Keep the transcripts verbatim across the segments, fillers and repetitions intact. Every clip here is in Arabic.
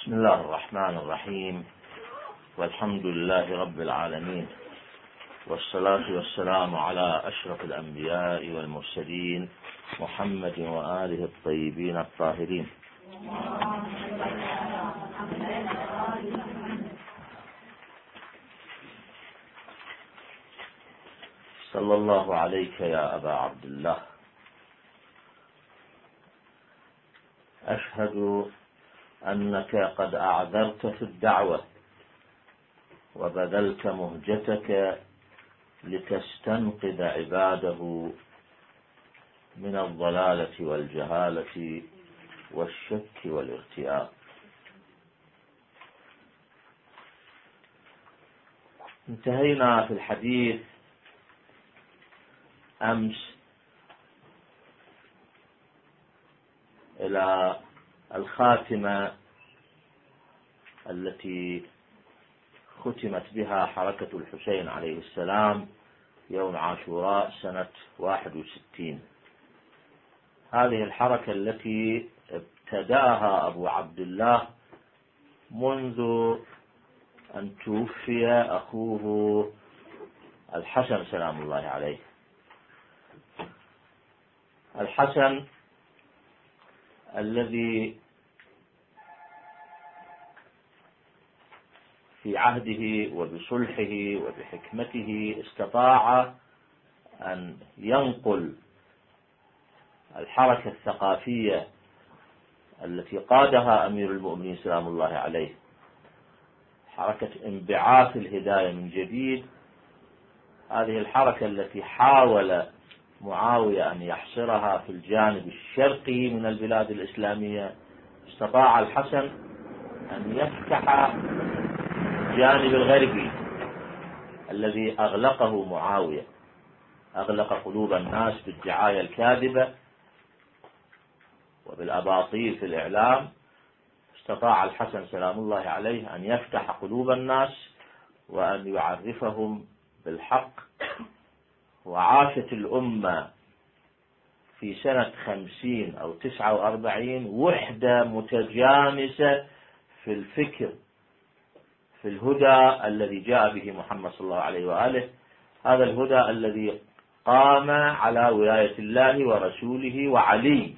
بسم الله الرحمن الرحيم، والحمد لله رب العالمين، والصلاة والسلام على أشرف الأنبياء والمرسلين محمد وآله الطيبين الطاهرين. صلى الله عليك يا أبا عبد الله. أشهد أنك قد أعذرت في الدعوة وبذلت مهجتك لتستنقذ عباده من الضلالة والجهالة والشك والارتياب. انتهينا في الحديث أمس إلى الخاتمة التي ختمت بها حركة الحسين عليه السلام يوم عاشوراء سنة واحد وستين. هذه الحركة التي ابتدأها أبو عبد الله منذ أن توفي أخوه الحسن سلام الله عليه. الحسن الذي في عهده وبصلحه وبحكمته استطاع أن ينقل الحركة الثقافية التي قادها أمير المؤمنين سلام الله عليه، حركة انبعاث الهداية من جديد. هذه الحركة التي حاول معاوية أن يحصرها في الجانب الشرقي من البلاد الإسلامية، استطاع الحسن أن يفتح الجانب الغربي الذي أغلقه معاوية، أغلق قلوب الناس بالدعاية الكاذبة وبالأباطيل في الإعلام. استطاع الحسن سلام الله عليه أن يفتح قلوب الناس وأن يعرفهم بالحق. وعاشت الأمة في سنة خمسين أو تسعة وأربعين وحدة متجانسة في الفكر، في الهدى الذي جاء به محمد صلى الله عليه وآله. هذا الهدى الذي قام على ولاية الله ورسوله وعلي،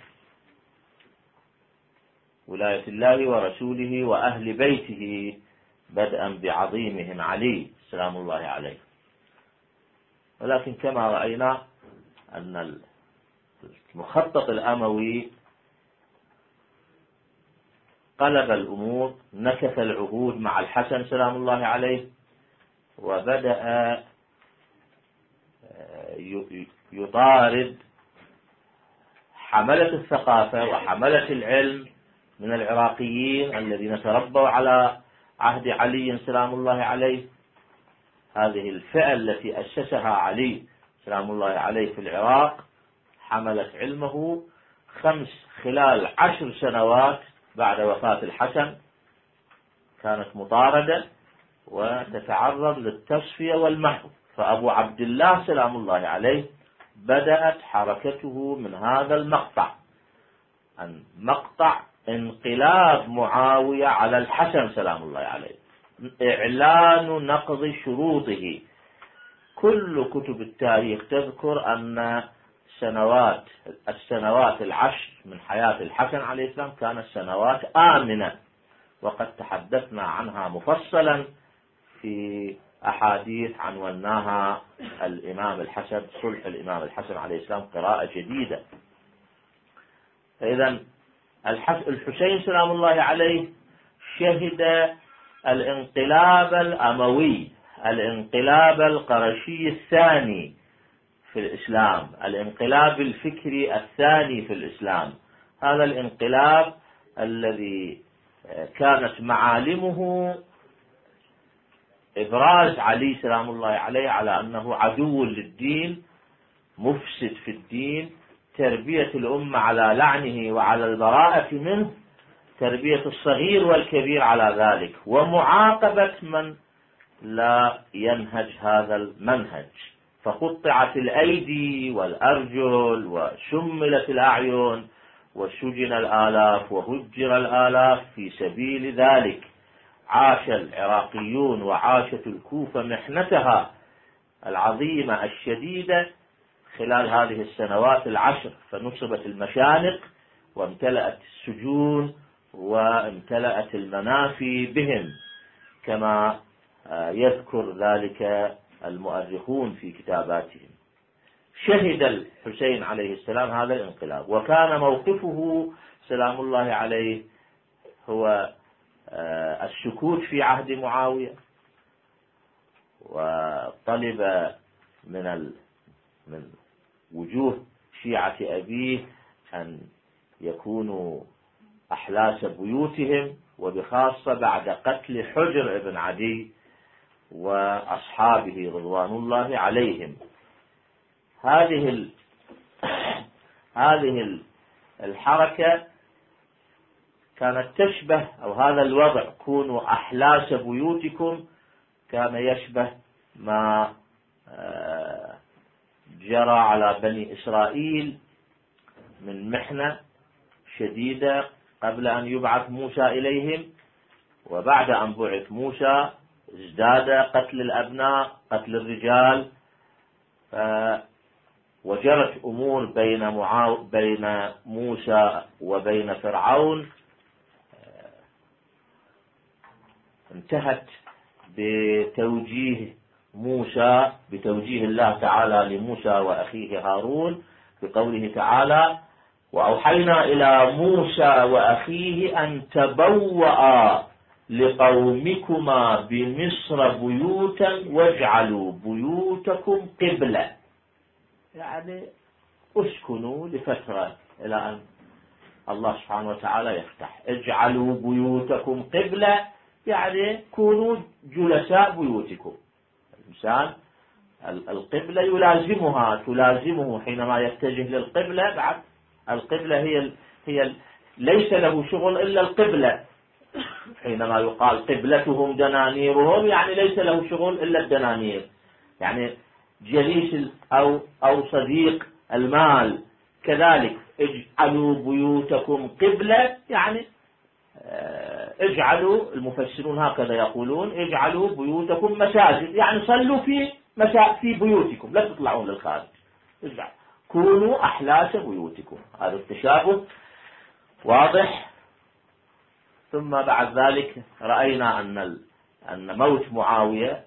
ولاية الله ورسوله وأهل بيته، بدءا بعظيمهم علي سلام الله عليه. ولكن كما رأينا أن المخطط الأموي قلب الأمور، نكث العهود مع الحسن سلام الله عليه، وبدأ يطارد حملة الثقافة وحملة العلم من العراقيين الذين تربوا على عهد علي سلام الله عليه. هذه الفئة التي أسسها علي سلام الله عليه في العراق حملت علمه خمس خلال عشر سنوات بعد وفاة الحسن، كانت مطاردة وتتعرض للتصفية والمحو. فأبو عبد الله سلام الله عليه بدأت حركته من هذا المقطع، أن مقطع انقلاب معاوية على الحسن سلام الله عليه، إعلان نقض شروطه. كل كتب التاريخ تذكر أن سنوات السنوات العشر من حياة الحسن عليه السلام كانت سنوات آمنة، وقد تحدثنا عنها مفصلا في أحاديث عنوناها الإمام الحسن، صلح الإمام الحسن عليه السلام، قراءة جديدة. فإذا الحسين سلام الله عليه شهد الانقلاب الأموي، الانقلاب القرشي الثاني في الإسلام، الانقلاب الفكري الثاني في الإسلام. هذا الانقلاب الذي كانت معالمه إبراز علي سلام الله عليه على أنه عدو للدين، مفسد في الدين، تربية الأمة على لعنه وعلى البراءة منه، تربية الصغير والكبير على ذلك، ومعاقبة من لا ينهج هذا المنهج. فقطعت الأيدي والأرجل وشملت الأعين وسجن الآلاف وهجر الآلاف في سبيل ذلك. عاش العراقيون وعاشت الكوفة محنتها العظيمة الشديدة خلال هذه السنوات العشر، فنصبت المشانق وامتلأت السجون وامتلأت المنافي بهم، كما يذكر ذلك المؤرخون في كتاباتهم. شهد الحسين عليه السلام هذا الانقلاب، وكان موقفه سلام الله عليه هو السكوت في عهد معاوية، وطلب من من وجوه شيعة أبيه أن يكونوا أحلاس بيوتهم، وبخاصة بعد قتل حجر ابن عدي وأصحابه رضوان الله عليهم. هذه ال... هذه الحركة كانت تشبه، أو هذا الوضع كونوا أحلاس بيوتكم، كان يشبه ما جرى على بني إسرائيل من محنة شديدة قبل أن يبعث موسى إليهم، وبعد أن بعث موسى ازداد قتل الأبناء، قتل الرجال، وجرت أمور بين معاو... بين موسى وبين فرعون انتهت بتوجيه موسى بتوجيه الله تعالى لموسى وأخيه هارون بقوله تعالى: وأوحينا إلى موسى وأخيه أن تبوأ لقومكما بمصر بيوتا واجعلوا بيوتكم قبلة، يعني اسكنوا لفترة إلى أن الله سبحانه وتعالى يفتح. اجعلوا بيوتكم قبلة يعني كونوا جلساء بيوتكم. الإنسان القبلة يلازمها تلازمه حينما يتجه للقبلة. بعد القبلة هي هي ليس له شغل إلا القبلة. حينما يقال قبلتهم دنانيرهم يعني ليس له شغل إلا الدنانير، يعني جليس أو أو صديق المال. كذلك اجعلوا بيوتكم قبلة يعني اجعلوا، المفسرون هكذا يقولون، اجعلوا بيوتكم مساجد، يعني صلوا في مسا في بيوتكم، لا تطلعون للخارج. اجعل كونوا أحلاس بيوتكم. هذا التشابه واضح. ثم بعد ذلك رأينا أن أن موت معاوية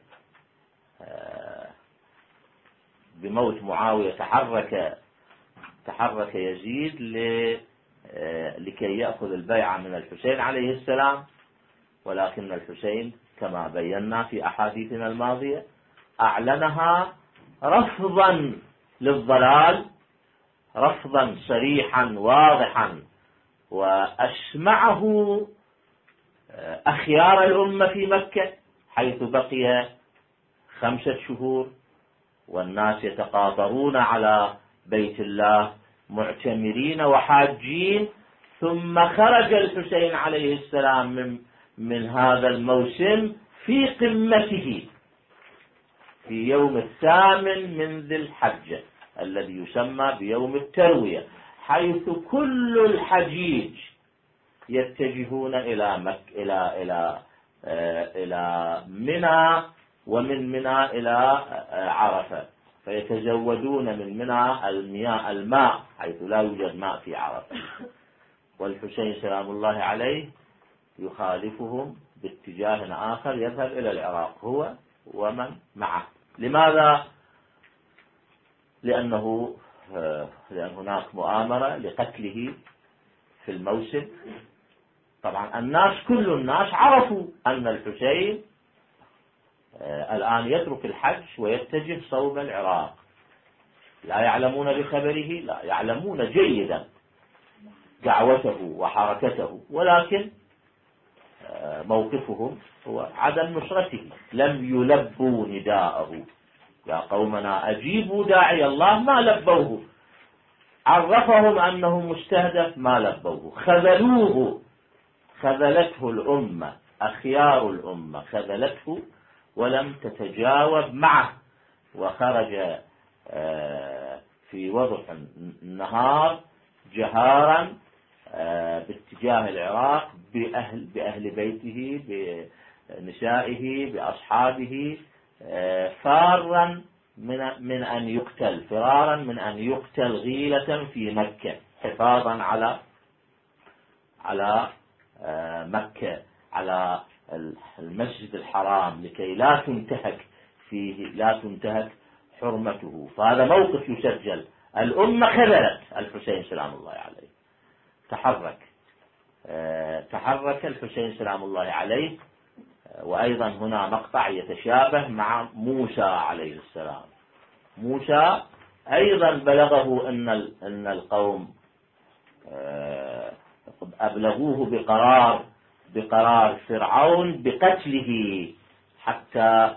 بموت معاوية تحرك تحرك يزيد لكي يأخذ البيعة من الحسين عليه السلام، ولكن الحسين كما بينا في أحاديثنا الماضية أعلنها رفضا للضلال، رفضا صريحا واضحا، وأسمعه أخيار الأمة في مكة حيث بقي خمسة شهور والناس يتقاطرون على بيت الله معتمرين وحاجين. ثم خرج الحسين عليه السلام من, من هذا الموسم في قمته في يوم الثامن من ذي الحجة الذي يسمى بيوم التروية، حيث كل الحجيج يتجهون إلى مك إلى إلى آه إلى منى، ومن منى إلى آه عرفة، فيتزودون من منى المياه الماء حيث لا يوجد ماء في عرفة. والحسين سلام الله عليه يخالفهم باتجاه آخر يذهب إلى العراق هو ومن معه. لماذا؟ لأنه لأن هناك مؤامرة لقتله في الموسم. طبعا الناس كل الناس عرفوا أن الحسين الآن يترك الحج ويتجه صوب العراق، لا يعلمون بخبره، لا يعلمون جيدا دعوته وحركته، ولكن موقفهم هو عدم نصرته. لم يلبوا نداءه، يا قومنا أجيبوا داعي الله، ما لبوه. عرفهم أنه مستهدف، ما لبوه. خذلوه، خذلته الأمة، أخيار الأمة خذلته ولم تتجاوب معه، وخرج في وضح النهار جهارا باتجاه العراق بأهل, بأهل بيته بنسائه بأصحابه، فارا من, من أن يقتل، فرارا من أن يقتل غيلة في مكة، حفاظا على على مكة، على المسجد الحرام، لكي لا تنتهك فيه لا تنتهك حرمته. فهذا موقف يسجل. الأمة خذلت الحسين سلام الله عليه، تحرك تحرك الحسين سلام الله عليه. وأيضا هنا مقطع يتشابه مع موسى عليه السلام. موسى أيضا بلغه أن أن القوم أبلغوه بقرار بقرار فرعون بقتله، حتى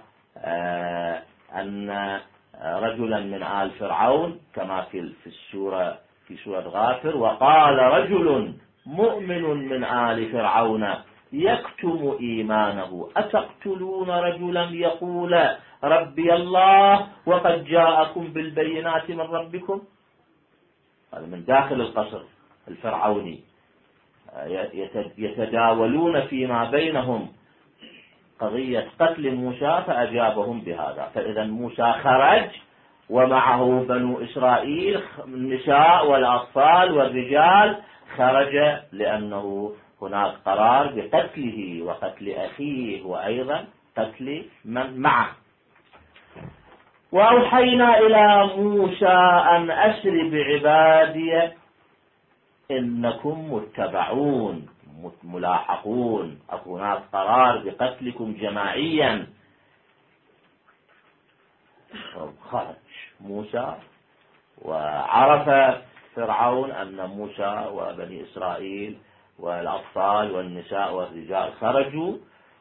أن رجلا من آل فرعون كما في السورة في سورة غافر: وقال رجل مؤمن من آل فرعون يكتم إيمانه أتقتلون رجلا يقول ربي الله وقد جاءكم بالبينات من ربكم. هذا من داخل القصر الفرعوني، يتداولون فيما بينهم قضية قتل موسى، فأجابهم بهذا. فإذا موسى خرج ومعه بنو إسرائيل، النساء والأطفال والرجال، خرج لأنه هناك قرار بقتله وقتل أخيه وأيضا قتل من معه. وأوحينا إلى موسى أن أسر بعبادي إنكم متبعون ملاحقون، هناك قرار بقتلكم جماعيا. خرج موسى، وعرف فرعون أن موسى وبني إسرائيل والأطفال والنساء والرجال خرجوا،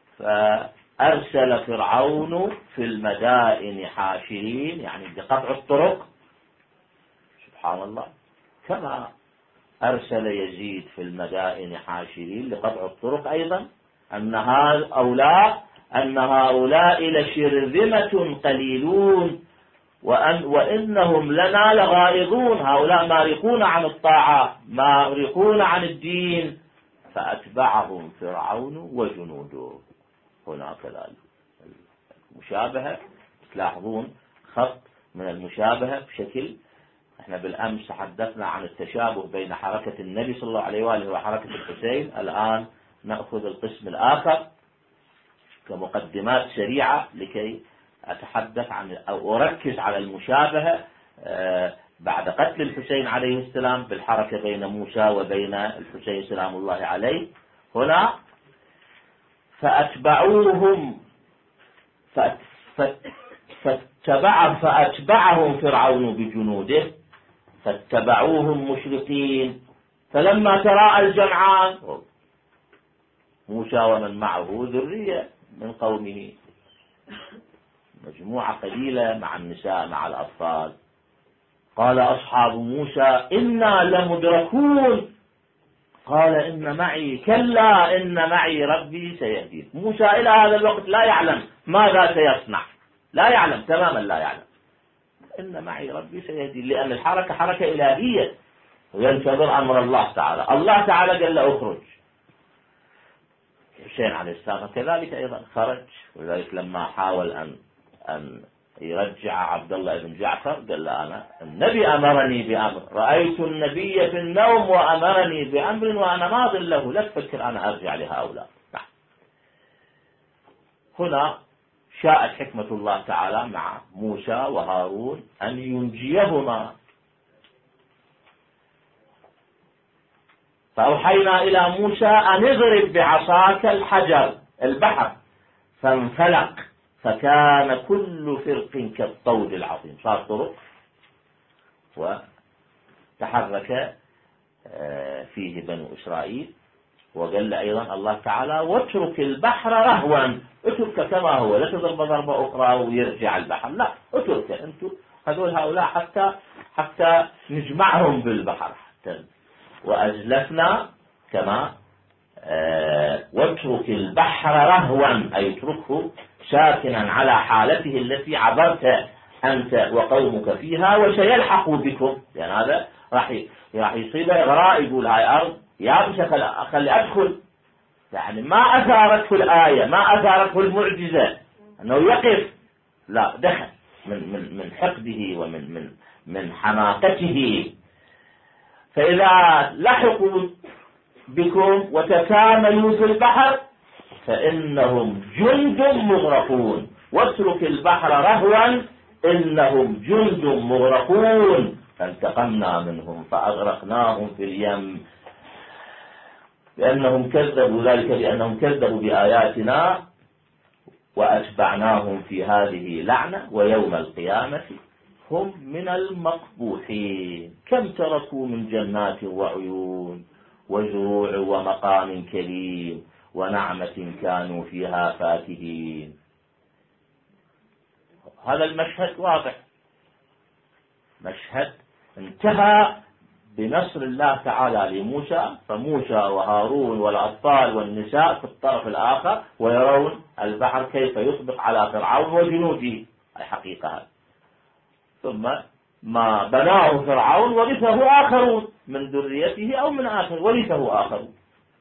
فأرسل فرعون في المدائن حاشرين، يعني بقطع الطرق. سبحان الله، كما أرسل يزيد في المدائن حاشرين لقطع الطرق، أيضا أن هؤلاء أن هؤلاء لشرذمة قليلون وأن وإنهم لنا لغائظون، هؤلاء مارقون عن الطاعة، مارقون عن الدين. فأتبعهم فرعون وجنوده. هنا كذلك مشابهة، تلاحظون خط من المشابهة بشكل. احنا بالأمس تحدثنا عن التشابه بين حركة النبي صلى الله عليه وآله وحركة الحسين. الآن نأخذ القسم الآخر كمقدمات سريعة لكي أتحدث عن أو أركز على المشابهة بعد قتل الحسين عليه السلام بالحركة بين موسى وبين الحسين سلام الله عليه. هنا فأتبعوهم فاتبع فأتبعهم فرعون بجنوده فاتبعوهم مشرقين. فلما تراءى الجمعان، موسى ومن معه ذرية من قومه، مجموعة قليلة مع النساء مع الأطفال، قال أصحاب موسى إنا لمدركون قال إن معي كلا إن معي ربي سيهدين. موسى إلى هذا الوقت لا يعلم ماذا سيصنع، لا يعلم تماما، لا يعلم. إن معي ربي سيهدين، لأن الحركة حركة إلهية وينتظر أمر الله تعالى. الله تعالى قال له اخرج. حسين عليه السلام كذلك أيضا خرج، ولذلك لما حاول أن أن يرجع عبد الله بن جعفر قال له أنا النبي أمرني بأمر، رأيت النبي في النوم وأمرني بأمر وأنا ماض له، لا تفكر أنا أرجع لهؤلاء. نعم. هنا شاءت حكمة الله تعالى مع موسى وهارون أن ينجيهما. فأوحينا إلى موسى أن اضرب بعصاك الحجر البحر فانفلق فكان كل فرق كالطود العظيم. صار طرق وتحرك فيه بنو إسرائيل. وقال أيضا الله تعالى واترك البحر رهوا، اترك كما هو، لا تضرب ضربة أخرى ويرجع البحر، لا اترك أنتم هذول هؤلاء حتى حتى نجمعهم بالبحر. حتى وأزلفنا كما آه واترك البحر رهوا، أي اتركه ساكنا على حالته التي عبرت أنت وقومك فيها وسيلحق بكم. يعني هذا راح راح يصيب إغراء، يقول هاي أرض يا بشا خلي أدخل، يعني ما أثارته الآية، ما أثارته المعجزة أنه يقف، لا دخل من من من حقده ومن من من حماقته. فإذا لحقوا بكم وتكاملوا في البحر فإنهم جند مغرقون، واترك البحر رهوا إنهم جند مغرقون، فانتقمنا منهم فأغرقناهم في اليم لأنهم كذبوا، ذلك بأنهم كذبوا بآياتنا وأتبعناهم في هذه لعنة ويوم القيامة هم من المقبوحين. كم تركوا من جنات وعيون وزروع ومقام كريم ونعمة كانوا فيها فاكهين. هذا المشهد واضح، مشهد انتهى بنصر الله تعالى لموسى، فموسى وهارون والأطفال والنساء في الطرف الآخر ويرون البحر كيف يطبق على فرعون وجنوده، أي حقيقة هذا. ثم ما بناه فرعون ورثه آخرون من ذريته أو من آخر ورثه آخرون.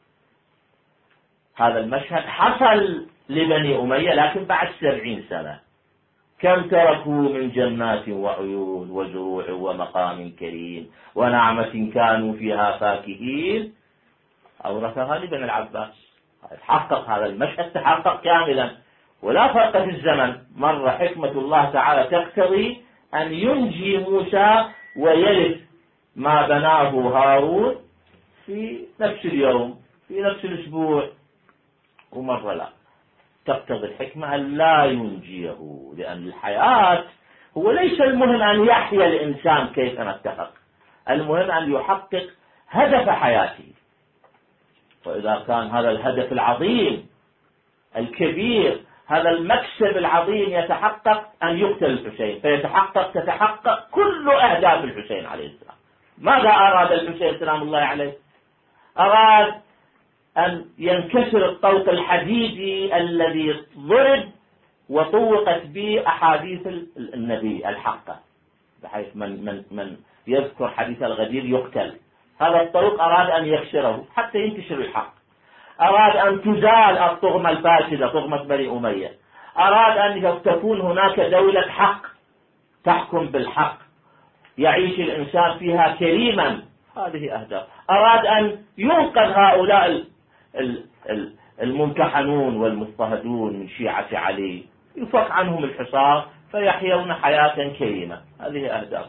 هذا المشهد حصل لبني أمية لكن بعد سبعين سنة. كم تركوا من جنات وعيون وزروع ومقام كريم ونعمة كانوا فيها فاكهين أورثها لبني العباس. تحقق هذا المشهد، تحقق كاملا ولا فرق في الزمن. مرة حكمة الله تعالى تقتضي أن ينجي موسى ويرث ما بناه هارون في نفس اليوم في نفس الأسبوع، ومرة لا، تقتضي الحكمة أن لا ينجيه، لأن الحياة هو ليس المهم أن يحيا الإنسان كيف نتفق، المهم أن يحقق هدف حياته. وإذا كان هذا الهدف العظيم الكبير، هذا المكسب العظيم يتحقق أن يقتل الحسين، فيتحقق تتحقق كل أهداف الحسين عليه السلام. ماذا أراد الحسين سلام الله عليه؟ أراد أن ينكسر الطوق الحديدي الذي ضرب وطوقت به أحاديث النبي الحقة، بحيث من, من, من يذكر حديث الغدير يقتل. هذا الطوق أراد أن يكسره حتى ينتشر الحق. أراد أن تزال الطغمة الفاسدة، طغمة بني أمية. أراد أن تكون هناك دولة حق تحكم بالحق، يعيش الإنسان فيها كريما. هذه أهداف. أراد أن ينقذ هؤلاء الممتحنون والمضطهدون من شيعة علي، يفك عنهم الحصار فيحيون حياة كريمة. هذه أهداف.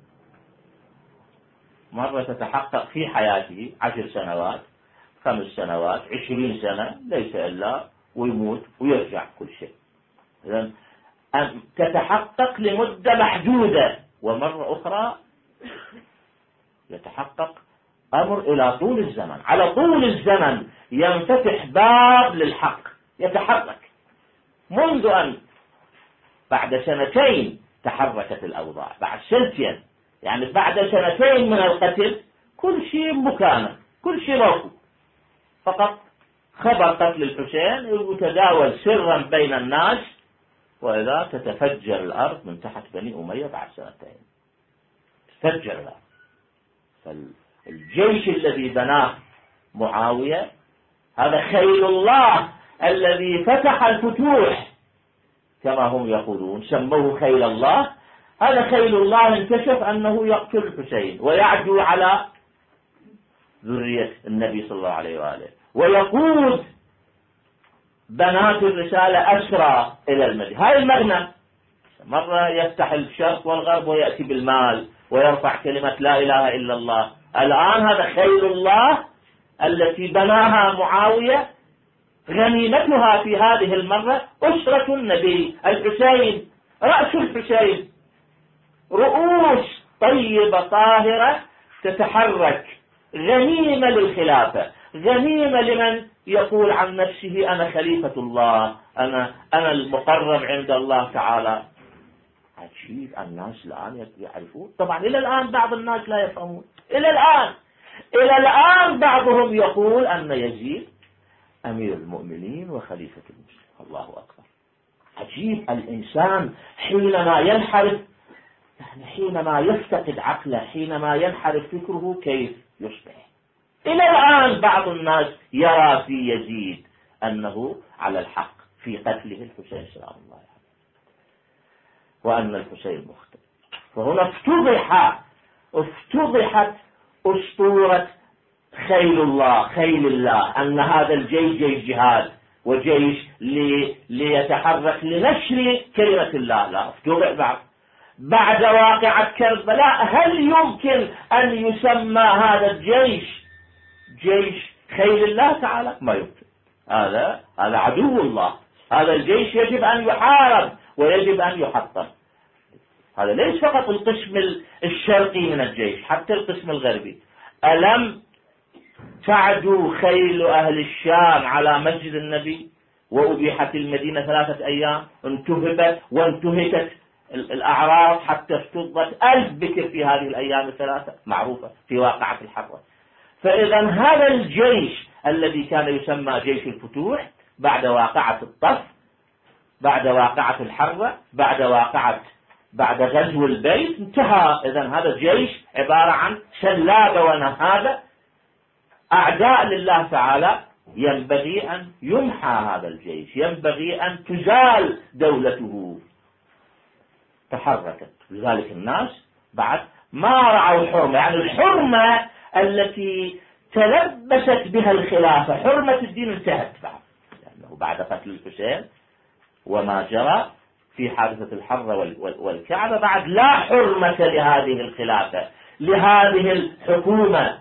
مرة تتحقق في حياته عشر سنوات، خمس سنوات، عشرين سنة، ليس إلا ويموت ويرجع كل شيء. إذن أن تتحقق لمدة محدودة، ومرة أخرى يتحقق أمر إلى طول الزمن. على طول الزمن ينفتح باب للحق يتحرك، منذ أن بعد سنتين تحركت الأوضاع، بعد سنتين يعني بعد سنتين من القتل كل شيء مكانه، كل شيء موجود. فقط خبر قتل الحسين يتداول سرا بين الناس، وإذا تتفجر الأرض من تحت بني أمية بعد سنتين، تفجر الأرض. فالجيش الذي بناه معاوية هذا خيل الله الذي فتح الفتوح كما هم يقولون، سموه خيل الله. هذا خيل الله انكشف أنه يقتل الحسين ويعدو على ذرية النبي صلى الله عليه وآله، ويقود بنات الرسالة أسرى إلى المدينة. هاي المغنم. مرة يفتح الشرق والغرب ويأتي بالمال ويرفع كلمة لا إله إلا الله. الآن هذا خيل الله التي بناها معاوية، غنيمتها في هذه المرة أسرة النبي الحسين، رأس الحسين، رؤوس طيبة طاهرة تتحرك، غنيمة للخلافة، غنيمة لمن يقول عن نفسه أنا خليفة الله، أنا أنا المقرب عند الله تعالى. عجيب، الناس الآن يعرفون. طبعا إلى الآن بعض الناس لا يفهمون، إلى الآن إلى الآن بعضهم يقول أن يزيد أمير المؤمنين وخليفة المسلمين. الله أكبر. عجيب، الإنسان حينما ينحرف، يعني حينما يفتقد عقله، حينما ينحرف فكره، كيف يصبح؟ إلى الآن بعض الناس يرى في يزيد أنه على الحق في قتله الحسين سلام الله عليه، وأن الحسين مخطئ. فهنا افتضح افتضحت أسطورة خيل الله خيل الله، أن هذا الجيش جيش جهاد وجيش لي ليتحرك لنشر كلمة الله. لا، افتضح بعد بعد واقعة كربلاء. هل يمكن أن يسمى هذا الجيش جيش خيل الله تعالى؟ ما يمكن. هذا هذا عدو الله. هذا الجيش يجب أن يحارب ويجب أن يحطم. هذا ليس فقط القسم الشرقي من الجيش، حتى القسم الغربي. ألم تعدو خيل أهل الشام على مسجد النبي وأبيحت المدينة ثلاثة أيام، انتهبت وانتهكت الأعراض حتى افتضت ألف بكر في هذه الأيام الثلاثة، معروفة في واقعة الحرة. فإذا هذا الجيش الذي كان يسمى جيش الفتوح بعد واقعة الطف، بعد واقعة الحرة، بعد واقعة بعد غزو البيت، انتهى. إذا هذا الجيش عبارة عن شلابة ونهابة، أعداء لله تعالى. ينبغي أن يمحى هذا الجيش، ينبغي أن تزال دولته. تحركت. لذلك الناس بعد ما رعوا الحرمة، يعني الحرمة التي تلبست بها الخلافة، حرمة الدين، انتهت بعد، لأنه بعد قتل الحسين وما جرى في حادثة الحرة والكعبة بعد لا حرمة لهذه الخلافة، لهذه الحكومة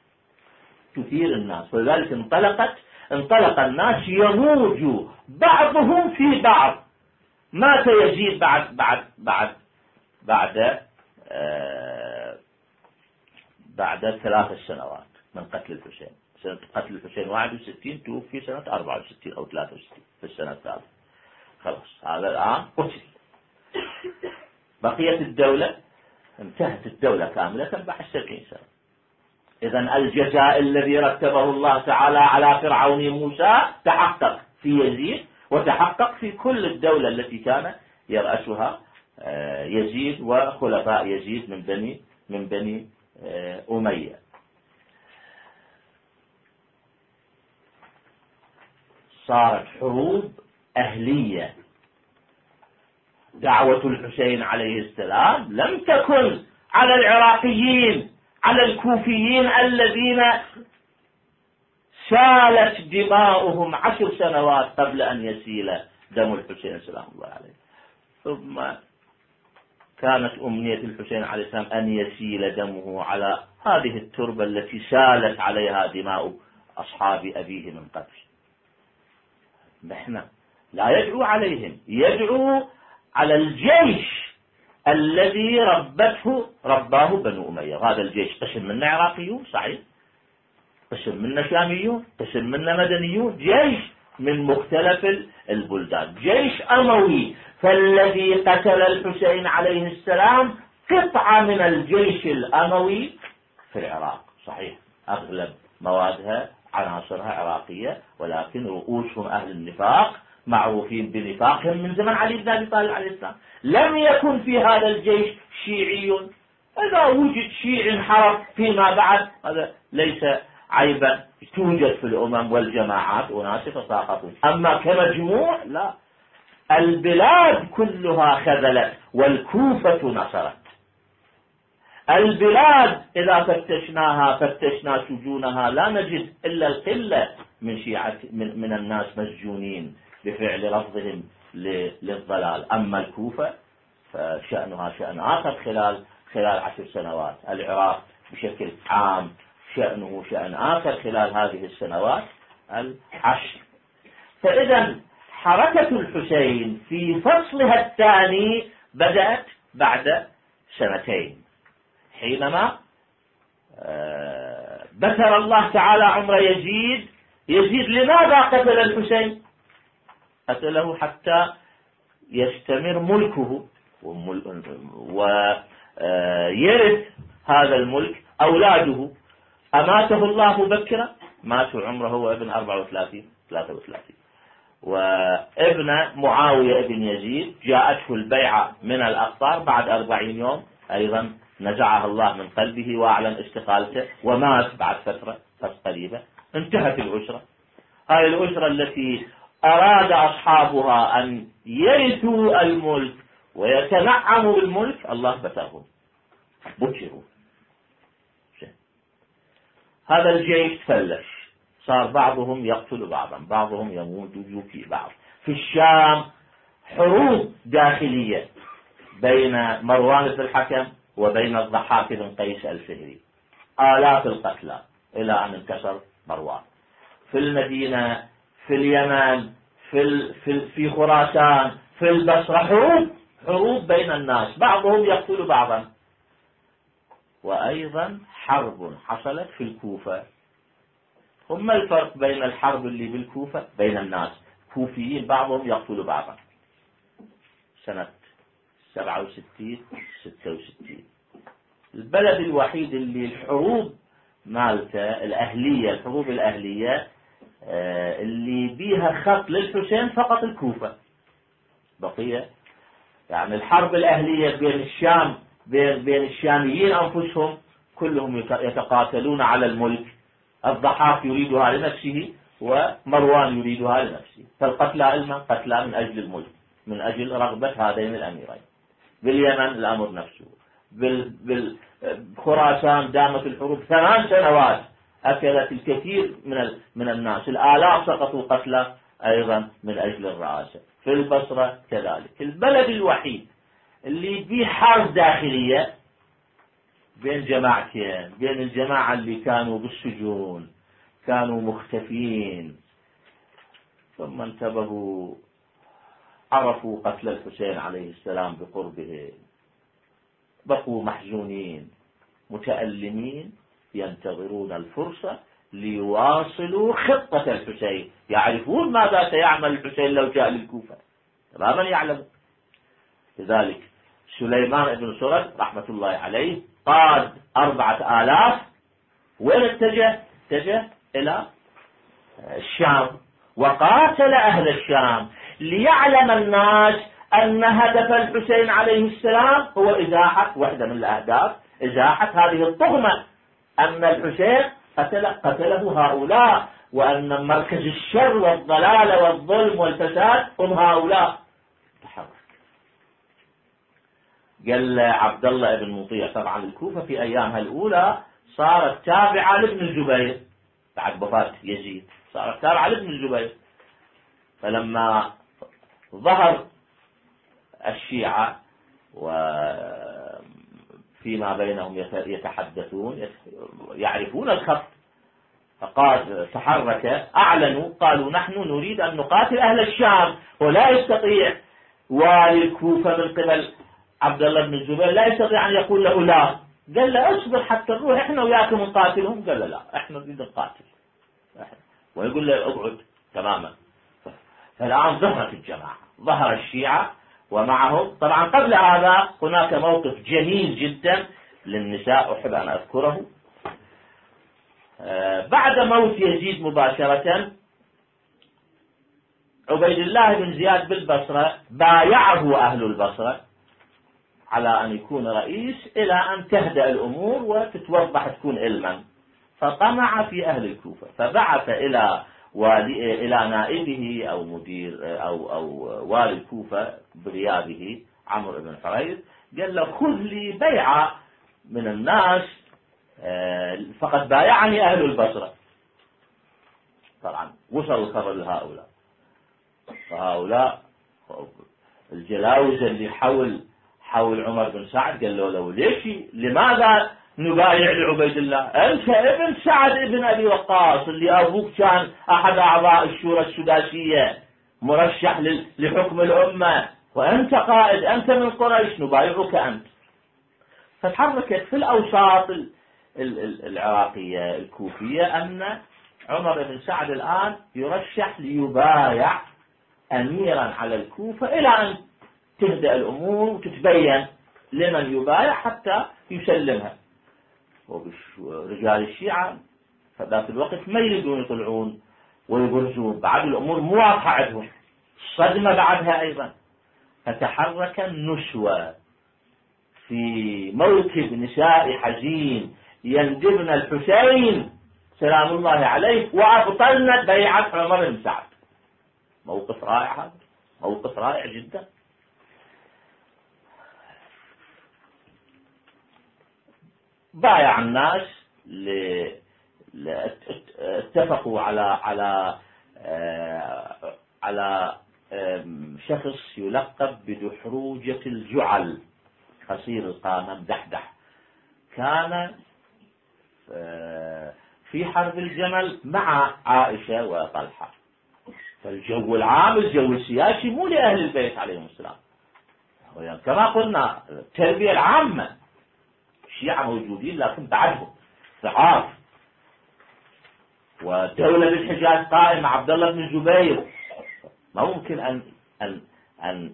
تثير الناس. ولذلك انطلقت انطلق الناس يموج بعضهم في بعض. مات يزيد بعد بعد بعد بعد آه بعد ثلاث سنوات من قتل الحسين. سنة قتل الحسين واحد وستين، توفي سنة أربعة وستين أو ثلاثة وستين في السنة الثالثة. خلاص هذا الآن قتل. بقيت الدولة، انتهت الدولة كاملة بعد سبعين سنة. إذن الجزاء الذي رتبه الله تعالى على فرعون موسى تحقق في يزيد، وتحقق في كل الدولة التي كان يرأسها يزيد وخلفاء يزيد من بني من بني أمية. صارت حروب أهلية. دعوة الحسين عليه السلام لم تكن على العراقيين، على الكوفيين الذين سالت دماؤهم عشر سنوات قبل أن يسيل دم الحسين سلام الله عليه. ثم كانت أمنية الحسين عليه السلام أن يسيل دمه على هذه التربة التي سالت عليها دماء أصحاب أبيه من قبل. نحن لا يدعو عليهم، يدعو على الجيش الذي ربته رباه بنو أمية. هذا الجيش قسم منا عراقيون صحيح، قسم منا شاميون، قسم منا مدنيون، جيش من مختلف البلدان، جيش أموي. فالذي قتل الحسين عليه السلام قطعة من الجيش الأموي في العراق صحيح، أغلب موادها عناصرها عراقية، ولكن رؤوسهم أهل النفاق معروفين بنفاقهم من زمن علي بن أبي طالب عليه السلام. لم يكن في هذا الجيش شيعي. إذا وجد شيعي انحرف فيما بعد هذا ليس عيبا، توجد في الأمم والجماعات أناس تساقطون، أما كمجموع لا. البلاد كلها خذلت والكوفة نصرت. البلاد إذا فتشناها فتشنا سجونها لا نجد إلا القلة من شيعة من, من الناس مسجونين بفعل رفضهم للضلال. أما الكوفة فشأنها شأن آخر خلال خلال عشر سنوات. العراق بشكل عام شأنه شأن آخر خلال هذه السنوات العشر. فإذا حركة الحسين في فصلها الثاني بدأت بعد سنتين، حينما بثر الله تعالى عمر يزيد. يزيد لماذا قتل الحسين؟ قتله حتى يستمر ملكه ويرث هذا الملك أولاده. أماته الله مبكرا، ماتوا عمره وابن أربعة وثلاثين ثلاثة وثلاثين. وابن معاوية ابن يزيد جاءته البيعة من الأقطار بعد أربعين يوم، أيضا نزعها الله من قلبه وأعلن استقالته ومات بعد فترة. بس قريبة، انتهت الأسرة. هذه الأسرة التي أراد أصحابها أن يرثوا الملك ويتنعموا بالملك، الله بتاهم، بشروا. هذا الجيش تفلش، صار بعضهم يقتل بعضا، بعضهم يموت في بعض. في الشام حروب داخلية بين مروان بن الحكم وبين الضحاك بن قيس الفهري، آلاف القتلى إلى أن انتصر مروان. في المدينة، في اليمن، في في في خراسان، في البصرة، حروب حروب بين الناس، بعضهم يقتل بعضا. وأيضا حرب حصلت في الكوفة. ثم الفرق بين الحرب اللي بالكوفة بين الناس، كوفيين بعضهم يقتل بعضا، سنة سبعة وستين ستة وستين. البلد الوحيد اللي الحروب مالته الأهلية، الحروب الأهلية اللي بيها خط للحسين فقط الكوفة. بقية يعني الحرب الأهلية بين الشام، بين, بين الشاميين أنفسهم كلهم يتقاتلون على الملك. الضحاك يريدها لنفسه ومروان يريدها لنفسه، فالقتلى إلما قتلى من أجل الملك، من أجل رغبة هذين الأميرين. باليمن الأمر نفسه. بالخراسان دامت الحروب ثمان سنوات، أكلت الكثير من من الناس، الآلاف سقطوا قتلى أيضا من أجل الرئاسة. في البصرة كذلك. البلد الوحيد اللي فيه حرب داخلية بين جماعتين، بين الجماعة اللي كانوا بالسجون، كانوا مختفين، ثم انتبهوا، عرفوا قتل الحسين عليه السلام بقربه، بقوا محزونين متألمين ينتظرون الفرصة ليواصلوا خطة الحسين. يعرفون ماذا سيعمل الحسين لو جاء للكوفة، تماما يعلم. لذلك سليمان بن سرد رحمة الله عليه قاد أربعة آلاف، وين اتجه؟ اتجه إلى الشام وقاتل أهل الشام ليعلم الناس أن هدف الحسين عليه السلام هو إزاحة، واحدة من الأهداف إزاحة هذه الطغمة، أن الحسين قتل قتله هؤلاء، وأن مركز الشر والضلال والظلم والفساد هم هؤلاء. تحرك. قال عبد الله بن مطيع، طبعا الكوفة في أيامها الأولى صارت تابعة لابن الزبير بعد وفاة يزيد، صارت تابعة لابن الزبير. فلما ظهر الشيعة وفيما بينهم يتحدثون يعرفون الخط، فقال تحرك، أعلنوا قالوا نحن نريد أن نقاتل أهل الشام، ولا يستطيع والي الكوفة من قبل عبد الله بن الزبير لا يستطيع أن يقول له لا. قال له اصبر حتى نروح احنا وياكم نقاتلهم. قال له لا، احنا نريد نقاتل، ويقول له اقعد تماما. فالآن ظهرت الجماعة، ظهر الشيعة ومعهم. طبعا قبل هذا هناك موقف جميل جدا للنساء أحب أن أذكره. بعد موت يزيد مباشرة عبيد الله بن زياد بالبصرة بايعه أهل البصرة على أن يكون رئيس إلى أن تهدأ الأمور وتتوضح تكون علما. فطمع في أهل الكوفة، فبعث إلى والي إلى نائبه أو مدير أو أو والي الكوفة برياده عمرو بن حريث، قال له خذ لي بيعة من الناس فقد بايعني أهل البصرة. طبعا وصل الخبر لهؤلاء، فهؤلاء الجلاوزة اللي حول حول عمر بن سعد قال له لو ليش لماذا نبايع لعبيد الله؟ أنت ابن سعد ابن أبي وقاص اللي أبوك كان أحد أعضاء الشورى السداسية مرشح لحكم الأمة، وأنت قائد، أنت من قريش، نبايعك أنت. فتحركت في الأوساط العراقية الكوفية أن عمر بن سعد الآن يرشح ليبايع أميرا على الكوفة إلى أن تهدأ الأمور وتتبين لمن يبايع حتى يسلمها. ورجال الشيعة فذات الوقت ما يريدون يطلعون ويبرزون، بعد الأمور مو واضحة عندهم، صدمة بعدها أيضا. فتحرك النسوة في موكب نساء حزين يندبن الحسين سلام الله عليه وأبطلنا بيعة عمر بن سعد. موقف رائع، هذا موقف رائع جدا. بايع الناس ل... ل... اتفقوا على على آه... على آه... شخص يلقب بدحروجة الجعل، قصير القامة مدحدح، كان آه... في حرب الجمل مع عائشة وطلحة. فالجو العام الجو السياسي مو لأهل البيت عليهم السلام، كما قلنا التربية العامة، الشيعة موجودين لكن بعدهم ضعاف، والدولة بالحجاز قائمة، عبد الله بن الزبير، ما ممكن أن أن أن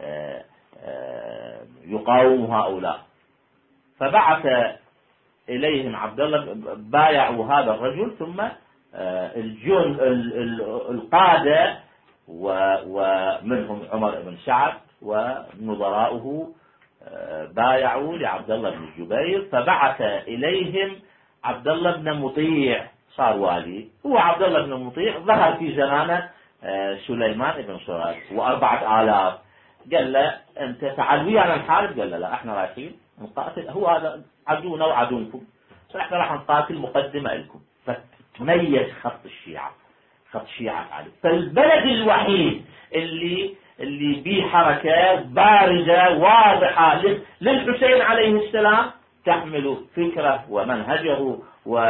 يقاوموا هؤلاء. فبعث إليهم عبد الله، بايعوا هذا الرجل، ثم الجن القادة ومنهم عمر بن سعد ونظراؤه بايعوا لعبد الله بن الزبير. فبعث إليهم عبد الله بن مطيع، صار والي. هو عبد الله بن مطيع ظهر في زمانه سليمان بن سراد وأربعة آلاف. قال له أنت تعال ويانا نحارب؟ قال له لا، احنا رايحين نقاتل، هو هذا عدونا وعدوكم، فاحنا راح نقاتل مقدمة لكم. فتميز خط الشيعة، خط شيعة علي. فالبلد الوحيد اللي اللي به حركة بارزة واضحة للحسين عليه السلام تحمل فكره ومنهجه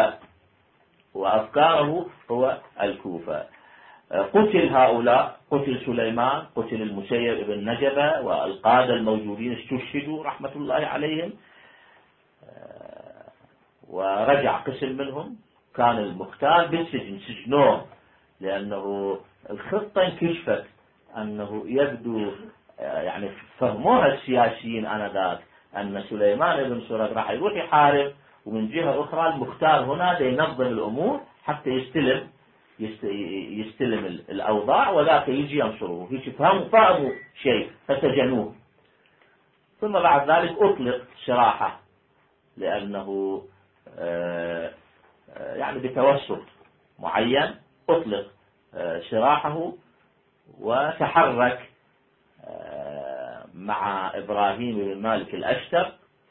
وأفكاره هو الكوفة. قتل هؤلاء، قتل سليمان، قتل المسيب بن نجبة، والقادة الموجودين استشهدوا رحمة الله عليهم. ورجع قسم منهم، كان المختار بالسجن، سجنوه لأنه الخطة انكشفت، أنه يبدو يعني فهموها السياسيين آنذاك أن سليمان بن سرد راح يروح يحارب، ومن جهة أخرى المختار هنا ينظم الأمور حتى يستلم يستلم الأوضاع، وذاك يجي ينصره. هيك فهموا فهموا شيء فسجنوه. ثم بعد ذلك أطلق سراحه، لأنه يعني بتوسط معين أطلق سراحه، وتحرك مع إبراهيم بن مالك الأشتر،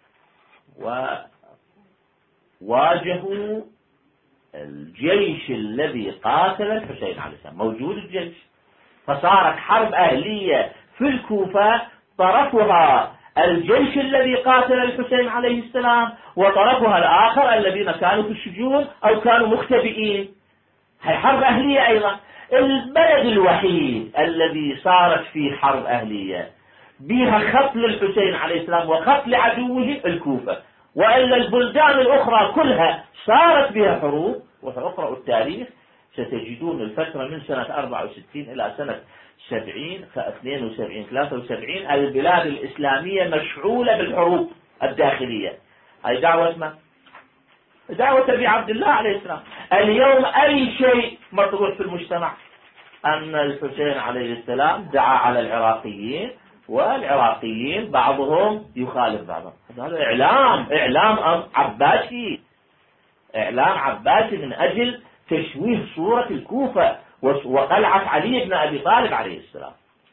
وواجهوا الجيش الذي قاتل الحسين عليه السلام. موجود الجيش، فصارت حرب أهلية في الكوفة، طرفها الجيش الذي قاتل الحسين عليه السلام، وطرفها الآخر الذين كانوا في السجون أو كانوا مختبئين. هي حرب أهلية أيضا. البلد الوحيد الذي صارت فيه حرب أهلية بها خط للحسين عليه السلام وخط لعدوه الكوفة، وإلا البلدان الأخرى كلها صارت بها حروب. وتقرأوا التاريخ ستجدون الفترة من سنة أربعة وستين إلى سنة سبعين اثنين وسبعين ثلاثة وسبعين البلاد الإسلامية مشعولة بالحروب الداخلية. هذه دعوة ما؟ دعوة أبي عبد الله عليه السلام. اليوم أي شيء مطروح في المجتمع أن الحسين عليه السلام دعا على العراقيين، والعراقيين بعضهم يخالف بعضهم. هذا إعلام إعلام عباسي، إعلام عباسي من أجل تشويه صورة الكوفة وقلعة علي بن أبي طالب عليه السلام.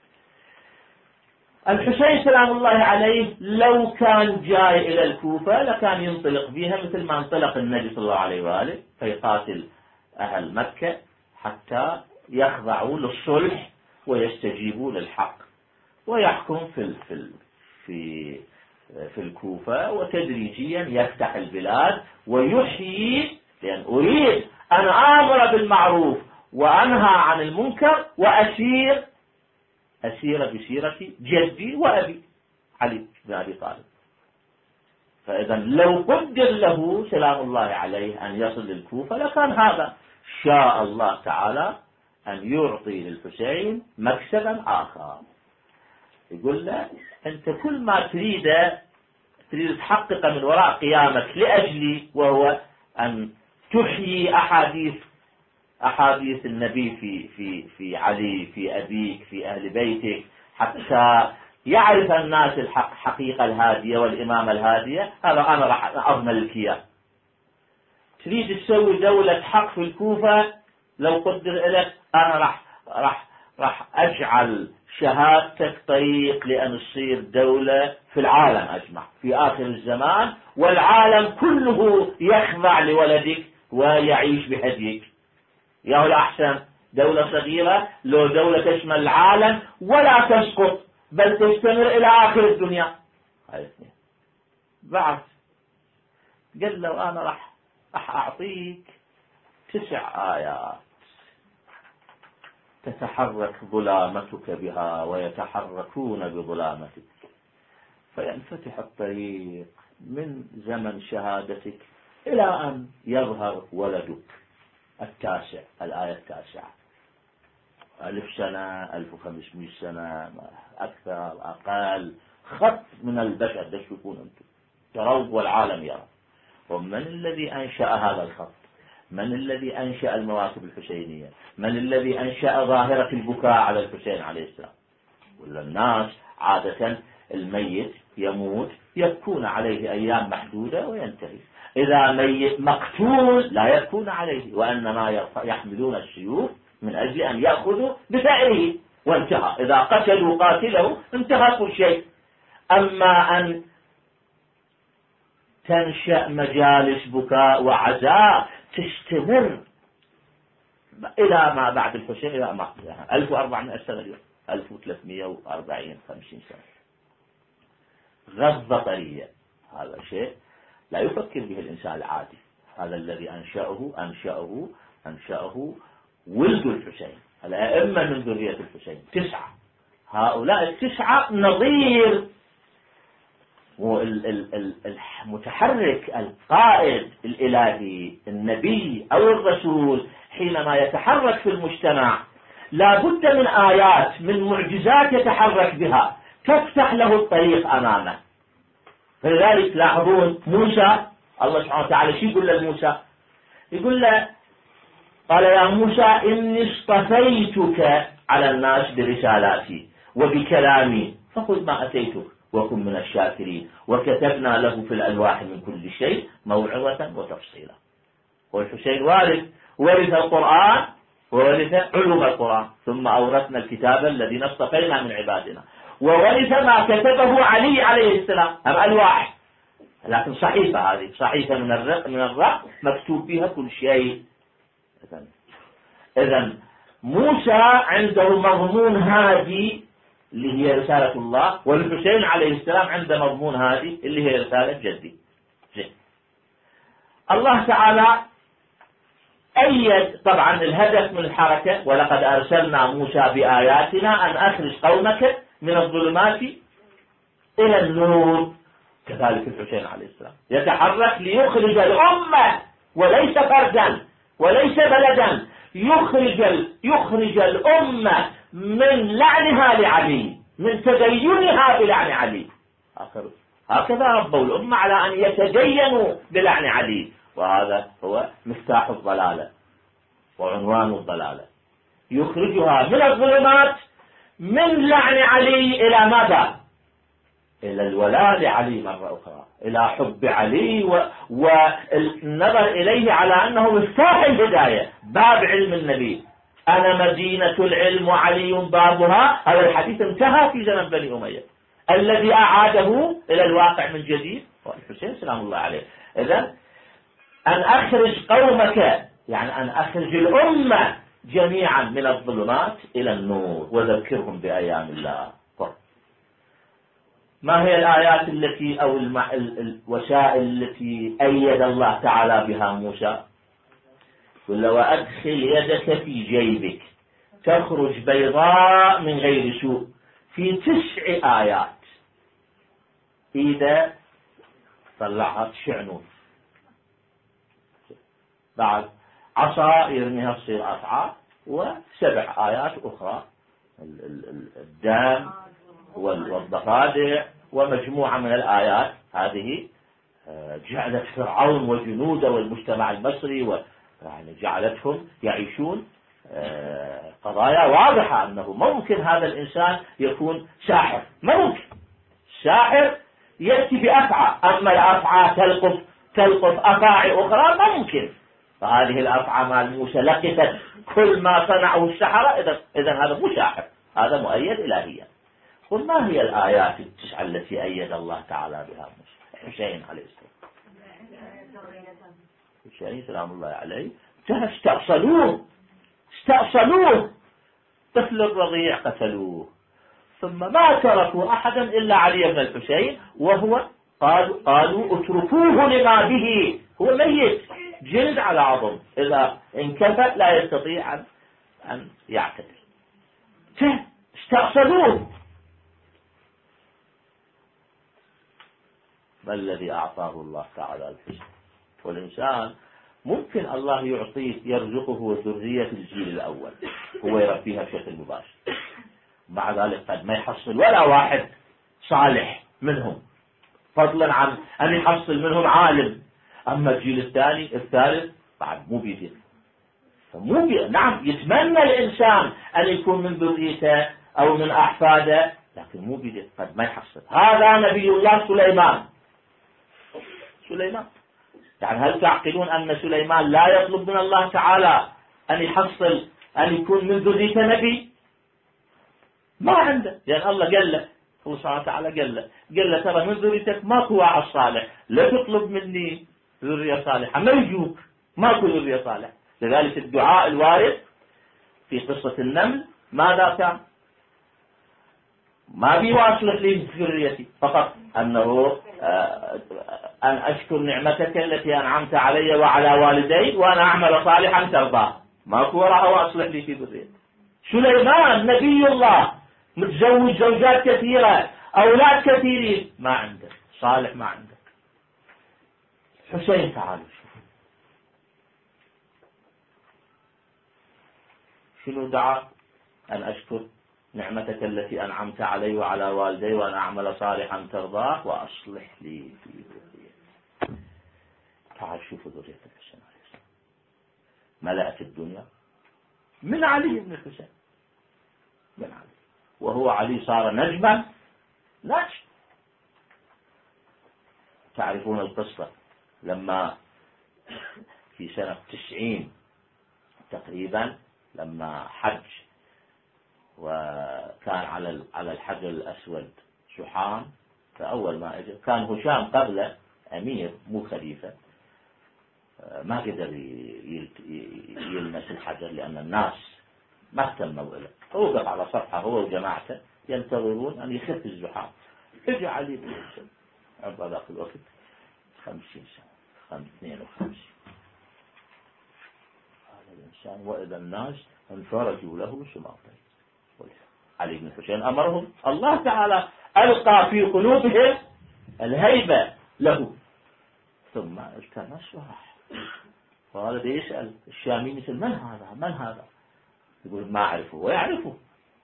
الحسين سلام الله عليه لو كان جاي إلى الكوفة لكان ينطلق بها مثل ما انطلق النبي صلى الله عليه وآله، فيقاتل أهل مكة حتى يخضعوا للصلح ويستجيبوا للحق، ويحكم في في في في الكوفة، وتدريجيا يفتح البلاد ويحيي. لأن أريد أن آمر بالمعروف وأنهى عن المنكر وأسير أسير بسيرة جدي وأبي علي بن أبي طالب. فإذا لو قدر له سلام الله عليه أن يصل للكوفة لكان هذا شاء الله تعالى أن يعطي للحسين مكسبا آخر. يقول له أنت كل ما تريد تريد تحقق من وراء قيامك لأجلي، وهو أن تحيي أحاديث أحاديث النبي في في في علي، في أبيك، في أهل بيتك، حتى يعرف الناس الحق حقيقة الهادية والإمامة الهادية. هذا أنا راح أضمن لك إياه. تريد تسوي دولة حق في الكوفة، لو قدر لك أنا راح راح راح أجعل شهادتك طريق لأن تصير دولة في العالم أجمع في آخر الزمان، والعالم كله يخضع لولدك ويعيش بهديك. يا الأحسن دولة صغيرة لو دولة تشمل العالم ولا تسقط بل تستمر إلى آخر الدنيا. بعد قال له أنا راح راح أعطيك تسع آيات تتحرك ظلامتك بها ويتحركون بظلامتك، فينفتح الطريق من زمن شهادتك إلى أن يظهر ولدك التاسع. الآية التاسعة، ألف سنة، ألف وخمسمائة سنة، أكثر أقل، خط من البشر تشوفون أنتم ترون والعالم يرى. ومن الذي أنشأ هذا الخط؟ من الذي أنشأ المواكب الحسينية؟ من الذي أنشأ ظاهرة البكاء على الحسين عليه السلام؟ ولا الناس عادة الميت يموت يبكون عليه أيام محدودة وينتهي. إذا ميت مقتول لا يبكون عليه، وإنما يحملون السيوف من أجل أن يأخذوا بثأره وانتهى. إذا قتلوا قاتله انتهى كل شيء. أما أن تنشأ مجالس بكاء وعزاء تستمر إلى ما بعد الحسين، إلى ما ألف وأربعمائة سنة اليوم، ألف وثلاثمائة وأربعين خمسين سنة، غضة طرية. هذا شيء لا يفكر به الإنسان العادي. هذا الذي أنشأه أنشأه أنشأه ولد الحسين، الأئمة من ذرية الحسين تسعة. هؤلاء التسعة نظير المتحرك القائد الإلهي النبي أو الرسول حينما يتحرك في المجتمع لا بد من آيات من معجزات يتحرك بها تفتح له الطريق أمامه. فلذلك لاحظون موسى، الله سبحانه وتعالى شو يقول لموسى؟ يقول له قال يا موسى إني اصطفيتك على الناس برسالاتي وبكلامي فخذ ما أتيتك وكن من الشاكرين وكتبنا له في الألواح من كل شيء موعظة وتفصيلا. والحسين وارث ورث القرآن وورث علوم القرآن، ثم أورثنا الكتاب الذين اصطفينا من عبادنا، وورث ما كتبه علي عليه السلام الألواح، لكن صحيفة، هذه صحيفة من الرق من الرق مكتوب فيها كل شيء. إذن موسى عنده مضمون هادي اللي هي رسالة الله، والحسين عليه السلام عنده مضمون هادي اللي هي رسالة جدي. زين. الله تعالى أيد طبعا الهدف من الحركة، ولقد أرسلنا موسى بآياتنا أن أخرج قومك من الظلمات إلى النور. كذلك الحسين عليه السلام يتحرك ليخرج الأمة وليس فردا وليس بلدا، يخرج يخرج الأمة من لعنها لعلي، من تدينها بلعن علي. هكذا ربوا الأمة على أن يتدينوا بلعن علي، وهذا هو مفتاح الضلالة وعنوان الضلالة. يخرجها من الظلمات من لعن علي إلى ماذا؟ إلى الولاء لعلي مرة أخرى، إلى حب علي و... والنظر إليه على أنه مفتاح الهداية، باب علم النبي. أنا مدينة العلم وعلي بابها. هذا الحديث انتهى في زمن بني أمية. الذي أعاده إلى الواقع من جديد هو الحسين سلام الله عليه. إذن أن أخرج قومك يعني أن أخرج الأمة جميعا من الظلمات إلى النور وذكرهم بأيام الله. ما هي الآيات التي أو المع... الوسائل التي أيد الله تعالى بها موسى؟ قل وأدخل يدك في جيبك تخرج بيضاء من غير سوء في تسع آيات. إذا طلعها تشعنون، بعد عصا يرميها تصير أفعى، وسبع آيات أخرى الدم والضفادع ومجموعة من الآيات. هذه جعلت فرعون وجنوده والمجتمع المصري و يعني جعلتهم يعيشون قضايا واضحة أنه ممكن هذا الإنسان يكون ساحر، ممكن ساحر يأتي بأفعى، أما الأفعى تلقف تلقف أفاعي أخرى ممكن. فهذه الأفعى مال موسى لقفت كل ما صنعه السحرة، إذا إذا هذا مو ساحر، هذا مؤيد إلهيا. قل ما هي الآيات التسعة التي أيد الله تعالى بها موسى؟ حسين عليه السلام، حسين سلام الله عليه استأصلوه استأصلوه طفل الرضيع قتلوه، ثم ما تركوا أحدا إلا علي بن الحسين، وهو قالوا, قالوا اتركوه لما به، هو ميت جلد على عظم، إذا انكفى لا يستطيع أن, أن يعتدل. استأصلوه. ما الذي أعطاه الله تعالى الحسن؟ والإنسان ممكن الله يعطيه يرزقه ذرية الجيل الأول، هو يربيها بشكل مباشر، مع ذلك قد ما يحصل ولا واحد صالح منهم، فضلا عن أن يحصل منهم عالم. أما الجيل الثاني الثالث بعد مو بيديه، فمو بي... نعم يتمنى الإنسان أن يكون من ذريته أو من أحفاده، لكن مو بيديه، قد ما يحصل. هذا نبي الله سليمان. سليمان يعني هل تعقلون أن سليمان لا يطلب من الله تعالى أن يحصل أن يكون من ذريته نبي؟ ما عنده، لأن يعني الله قال له، الله سبحانه وتعالى قال له قال له ترى من ذريتك ماكو واحد صالح، لا تطلب مني ذرية صالحة، ما يجوك، ماكو ذرية صالحة. لذلك الدعاء الوارد في قصة النمل ماذا كان؟ ما بيواصل لي ذريتي، فقط أنه آه أن أشكر نعمتك التي أنعمت علي وعلى والدي وأنا أعمل صالحا ترضاه، ماكو وراء وأصلح لي في ذريتي. سليمان نبي الله متزوج زوجات كثيرة، أولاد كثيرين، ما عنده صالح، ما عنده. حسين تعالوا شنو دعا؟ أن أشكر نعمتك التي أنعمت علي وعلى والدي وأن أعمل صالحا ترضاه وأصلح لي في ذريتي. تعال شوفوا ذرية الحسين عليه السلام، ملأت الدنيا من علي بن الحسين، من علي، وهو علي صار نجما نجم. تعرفون القصة لما في سنة تسعين تقريبا لما حج، وكان على على الحجر الأسود شحام، فأول ما اجى كان هشام قبله أمير مو خليفة، ما قدر يلمس الحجر لأن الناس ما اهتموا له، وقف على سطحه هو وجماعته ينتظرون أن يخف الزحام. اجى علي بن الحسين عمره ذاك الوقت خمسين سنة، اثنين وخمسين، هذا الإنسان وإذا الناس انفرجوا له سماطين. علي بن الحسين أمرهم الله تعالى ألقى في قلوبهم الهيبة له، ثم التمس وراح. وهذا بيسأل الشامي مثل من هذا من هذا؟ يقول ما أعرفه، ويعرفه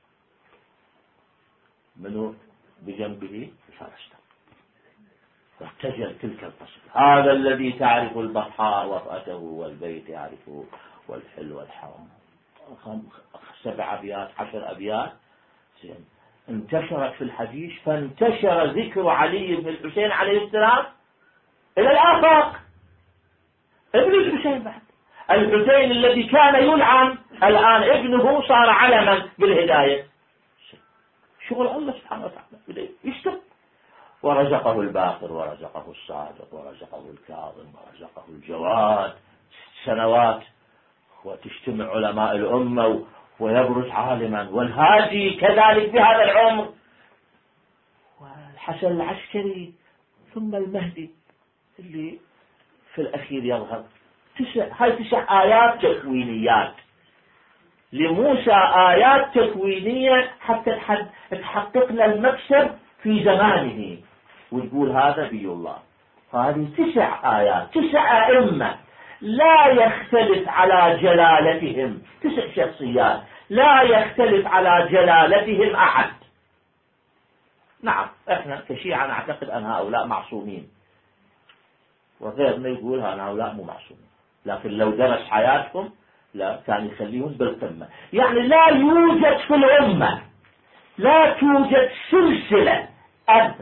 منه بجنبه فرسته، واحتجل تلك القصة. هذا الذي تعرف البطحاء وفأته والبيت يعرفه والحل والحرام. سبع أبيات عشر أبيات انتشرت في الحديث، فانتشر ذكر علي بن الحسين عليه السلام إلى الآفاق. ابن الحسين بعد الحسين الذي كان يلعن الآن ابنه صار علما بالهداية. شغل الله سبحانه وتعالى يشتغل، ورزقه الباقر ورزقه الصادق ورزقه الكاظم ورزقه الجواد. سنوات وتجتمع علماء الأمة ويبرز عالما، والهادي كذلك بهذا العمر، والحسن العسكري، ثم المهدي اللي في الأخير يظهر. تسع هاي تسع آيات تكوينيات لموسى، آيات تكوينية حتى تحقق لنا المكسب في زمانه، وتقول هذا نبي الله. هذه تسع آيات، تسع أئمة لا يختلف على جلالتهم، تسع شخصيات لا يختلف على جلالتهم أحد. نعم احنا كشيعة نعتقد أن هؤلاء معصومين، وغيرنا يقول أن هؤلاء مو معصومين، لكن لو درس حياتهم لا كان يخليهم بالقمة. يعني لا يوجد في الأمة، لا توجد سلسلة أب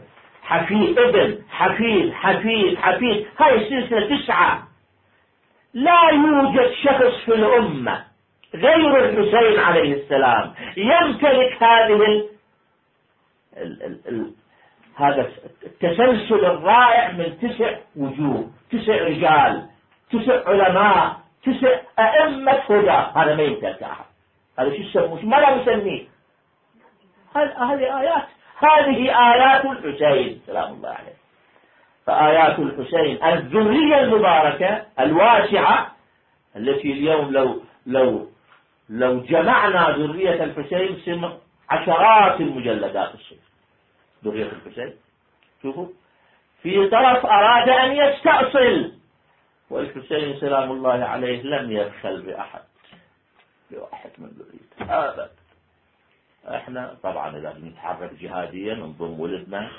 حفيد ابن حفيد حفيد حفيد، هاي السلسلة تسعة. لا يوجد شخص في الأمة غير الحسين عليه السلام يمتلك هذه ال ال ال ال هذا التسلسل الرائع من تسع وجوه، تسع رجال، تسع علماء، تسع أئمة هدى. هذا ما يمتلك أحد. هذا شو يسموه؟ ما لا نسميه. هذه آيات، هذه آيات الحسين سلام الله عليه. فآيات الحسين الذرية المباركة الواسعة التي اليوم لو لو لو جمعنا ذرية الحسين سمع عشرات المجلدات الصيف ذرية الحسين. شوفوا، في طرف أراد أن يستأصل، والحسين سلام الله عليه لم يبخل بأحد بواحد من ذريته أبدا. احنا طبعا إذا بنتحرك جهاديا نضم ولدنا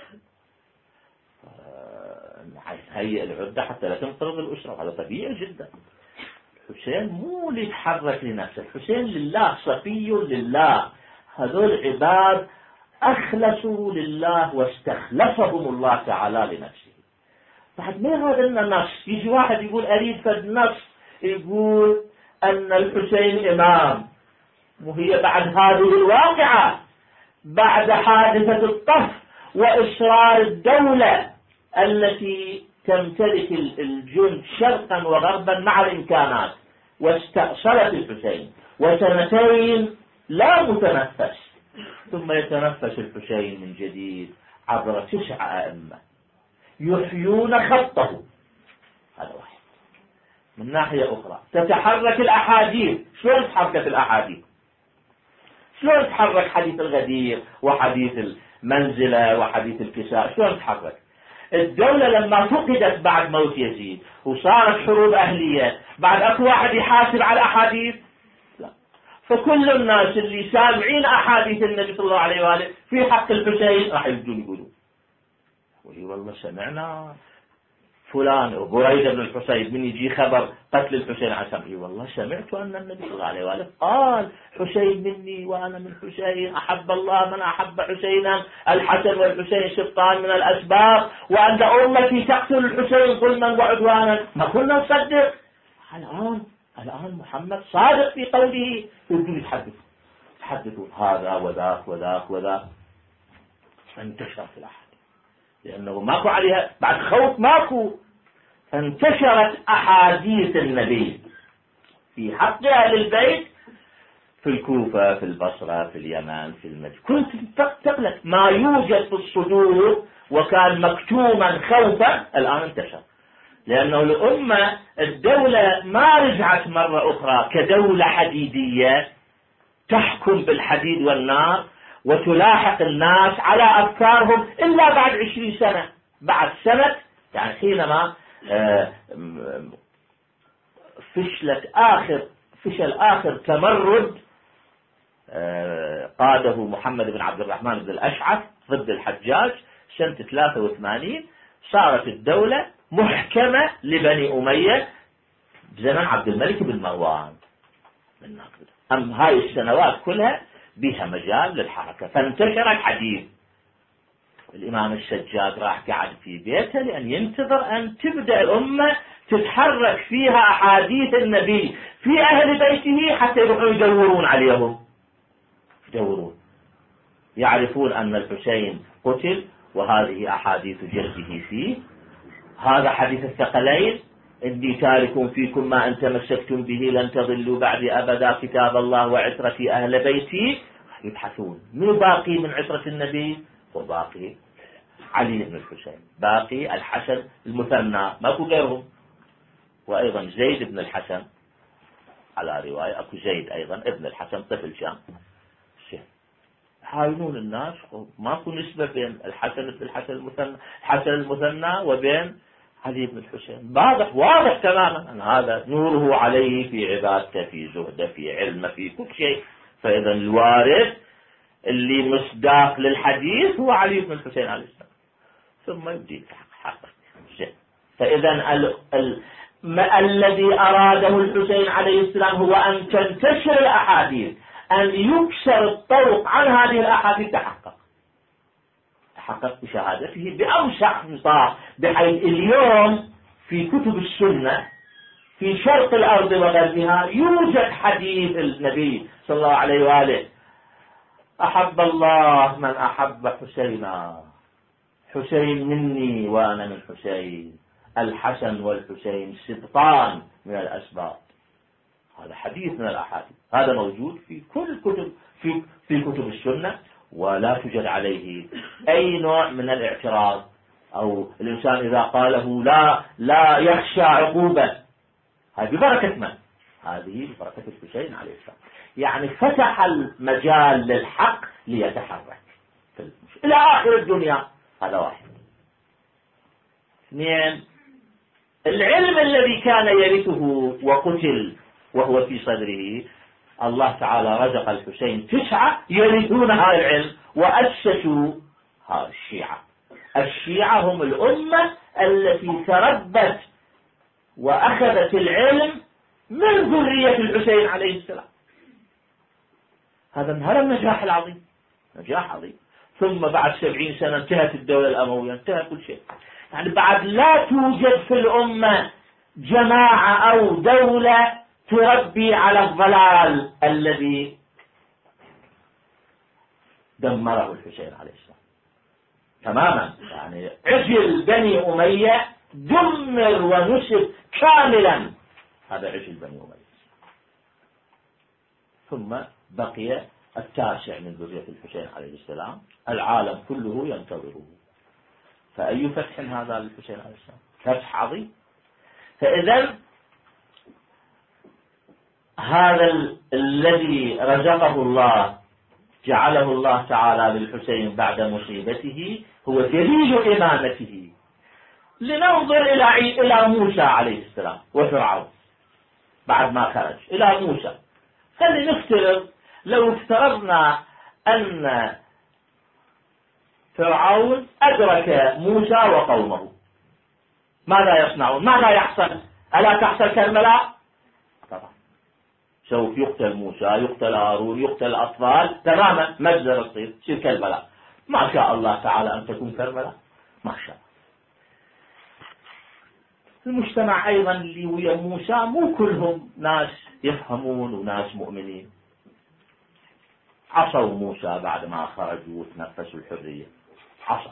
نهيئ العدة حتى لا تنقرض الأسرة، هذا طبيعي جدا. الحسين مو يتحرك لنفسه، الحسين لله، صفي لله. هذول عباد أخلصوا لله واستخلصهم الله تعالى لنفسه. بعد ما هذا النص يجي واحد يقول أريد فد نص يقول أن الحسين إمام، وهي بعد هذه الواقعة، بعد حادثة الطف وإصرار الدولة التي تمتلك الجند شرقا وغربا مع الإمكانات واستأصلت الحسين، وسنتين لا متنفس، ثم يتنفس الحسين من جديد عبر تسع أئمة يحيون خطه. هذا واحد. من ناحية أخرى تتحرك الأحاديث. شلون تحركت الأحاديث؟ شلون تحرك حديث الغدير وحديث المنزلة وحديث الكساء؟ شلون تحرك؟ الدولة لما فقدت بعد موت يزيد وصارت حروب أهلية، بعد أكو واحد يحاسب على الأحاديث؟ لا. فكل الناس اللي سامعين أحاديث النبي صلى الله عليه وآله في حق الحسين راح يبدون يقولوا وهي والله سمعنا فلان بريدة بن الحسين من يجي خبر قتل الحسين على سمعي، والله سمعت أن النبي صلى الله عليه وآله قال حسين مني وأنا من حسين، أحب الله من أحب حسينا، الحسن والحسين شقان من الأسباب، وأن أمتي تقتل الحسين ظلما وعدوانا. ما كنا نصدق. الآن الآن محمد صادق في قوله، يقول يتحدث يتحدثوا هذا وذاك وذاك وذاك. انتشرت الأحاديث لأنه ماكو عليها بعد خوف، ماكو. انتشرت أحاديث النبي في حق أهل البيت في الكوفة، في البصرة، في اليمن، في المدينة. كنت تقلق ما يوجد في الصدور وكان مكتوما خوفا، الآن انتشر. لأنه الأمة الدولة ما رجعت مرة أخرى كدولة حديدية تحكم بالحديد والنار وتلاحق الناس على أفكارهم إلا بعد عشرين سنة. بعد سنة يعني حينما فشلت آخر فشل آخر تمرد قاده محمد بن عبد الرحمن بن الأشعث ضد الحجاج سنة ثلاثة وثمانين، صارت الدولة محكمة لبني أمية بزمن عبد الملك بن مروان. أم هاي السنوات كلها بها مجال للحركة، فانتشر الحديث. الإمام السجاد راح قاعد في بيته لأن ينتظر أن تبدأ الأمة تتحرك فيها أحاديث النبي في أهل بيته حتى يروحون يدورون عليهم، يدورون يعرفون أن الحسين قتل وهذه أحاديث جده فيه، هذا حديث الثقلين إني تارك فيكم ما أن تمسكتم به لن تضلوا بعد أبدا كتاب الله وعترتي أهل بيتي. يبحثون من باقي من عترة النبي، وباقي علي بن الحسين، باقي الحسن المثنى، ماكو غيرهم، وأيضا زيد بن الحسن على رواية، أكو زيد أيضا ابن الحسن طفل شام. يحاولون الناس، ماكو نسبة بين الحسن بن الحسن المثنى الحسن المثنى وبين علي بن الحسين. واضح واضح تماما أن هذا نوره عليه في عبادته، في زهده، في علمه، في كل شيء. فإذا الوارث اللي مصداق للحديث هو علي بن الحسين عليه السلام، ثم يبدي حقق. فإذا ال... ال... ما الذي أراده الحسين عليه السلام هو أن تنتشر الأحاديث، أن يكسر الطرق عن هذه الأحاديث. تحقق يتحقق بشهادته بأوسع نطاق، بحيث اليوم في كتب السنة في شرق الأرض وغربها يوجد حديث النبي صلى الله عليه وآله: أحب الله من أحب حسينا، حسين مني وأنا من حسين، الحسن والحسين سبطان من الأسباط. هذا حديث من الأحاديث، هذا موجود في كل كتب في في كتب السنة، ولا توجد عليه أي نوع من الاعتراض، أو الإنسان إذا قاله لا لا يخشى عقوبة. هذه ببركة من؟ هذه ببركة الحسين عليه السلام. يعني فتح المجال للحق ليتحرك إلى آخر الدنيا. هذا واحد. اثنين، العلم الذي كان يرثه وقتل وهو في صدره، الله تعالى رزق الحسين تسعة يرثون هذا العلم وأسسوا هذا الشيعة. الشيعة هم الأمة التي تربت وأخذت العلم من ذرية الحسين عليه السلام. هذا هذا النجاح العظيم، نجاح عظيم. ثم بعد سبعين سنة انتهت الدولة الأموية، انتهى كل شيء. يعني بعد لا توجد في الأمة جماعة أو دولة تربي على الضلال الذي دمره الحسين عليه السلام تماما. يعني عجل بني أمية دمر ونسب كاملا، هذا عجل بني أمية. ثم بقي التاسع من ذرية الحسين عليه السلام، العالم كله ينتظره. فأي فتح هذا للحسين عليه السلام؟ فتح عظيم. فإذا هذا الذي رزقه الله، جعله الله تعالى للحسين بعد مصيبته، هو دليل إمامته. لننظر إلى إلى موسى عليه السلام وفرعون بعد ما خرج، إلى موسى. خلينا نفترض، لو افترضنا أن فرعون أدرك موسى وقومه، ماذا يصنعون؟ ماذا يحصل؟ ألا تحصل كالملاء؟ طبعا سوف يقتل موسى، يقتل هارون، يقتل الأطفال تماما، مجزرة تصير تصير كالملاء. ما شاء الله تعالى أن تكون كالملاء، ما شاء. المجتمع أيضا اللي ويا موسى مو كلهم ناس يفهمون وناس مؤمنين. عصوا موسى بعد ما خرجوا وتنفسوا الحرية، عصوا،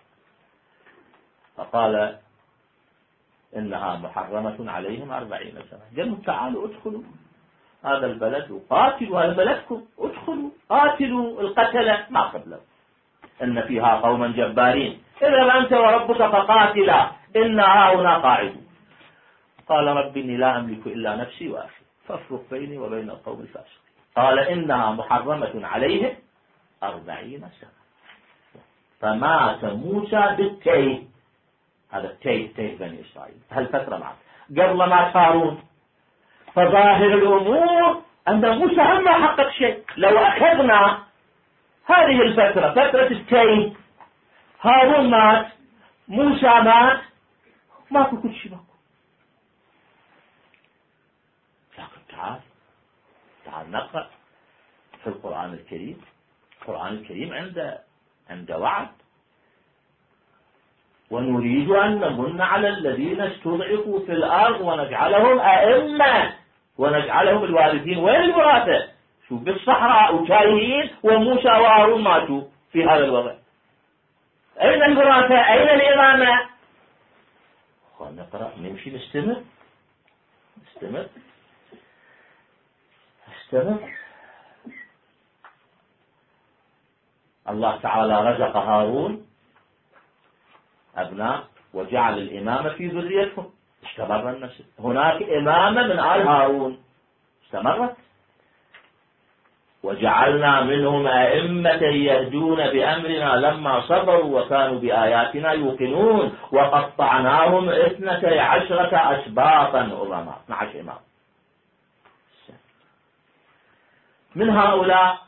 فقال إنها محرمة عليهم أربعين سنة. قالوا تعالوا ادخلوا هذا البلد وقاتلوا، هذا بلدكم، ادخلوا قاتلوا القتلة ما قبله، إن فيها قوما جبارين، اذهب أنت وربك فقاتلا إن هاهنا قاعدون. قال رب إني لا أملك إلا نفسي وأخي فافرق بيني وبين القوم الفاسقين. قال إنها محرمة عليهم أربعين سنة. فمات موسى بالتيه، هذا التيه تيه بني إسرائيل، هالفترة معه قبل ما هارون. فظاهر الأمور أن موسى هم ما حقق شيء. لو أخذنا هذه الفترة، فترة التيه، هارون مات، موسى مات، ماكو كل شيء ماكو. لكن تعال تعال نقرأ في القرآن الكريم. القرآن الكريم عنده عنده وعد: ونريد أن نمن على الذين استضعفوا في الأرض ونجعلهم أئمة ونجعلهم الوارثين. وين الوراثة؟ شو بالصحراء وتايهين، وموسى وهارون ماتوا في هذا الوضع. أين الوراثة؟ أين الإمامة؟ خلينا نقرأ، نمشي، نستمر نستمر نستمر. الله تعالى رزق هارون أبناء وجعل الإمامة في ذريتهم، استمر النسل. هناك إمامة من آل هارون استمرت. وجعلنا منهم أئمة يهدون بأمرنا لما صبروا وكانوا بآياتنا يوقنون وقطعناهم اثنتي عشرة أسباطا أمما، اثني عشر إمام. من هؤلاء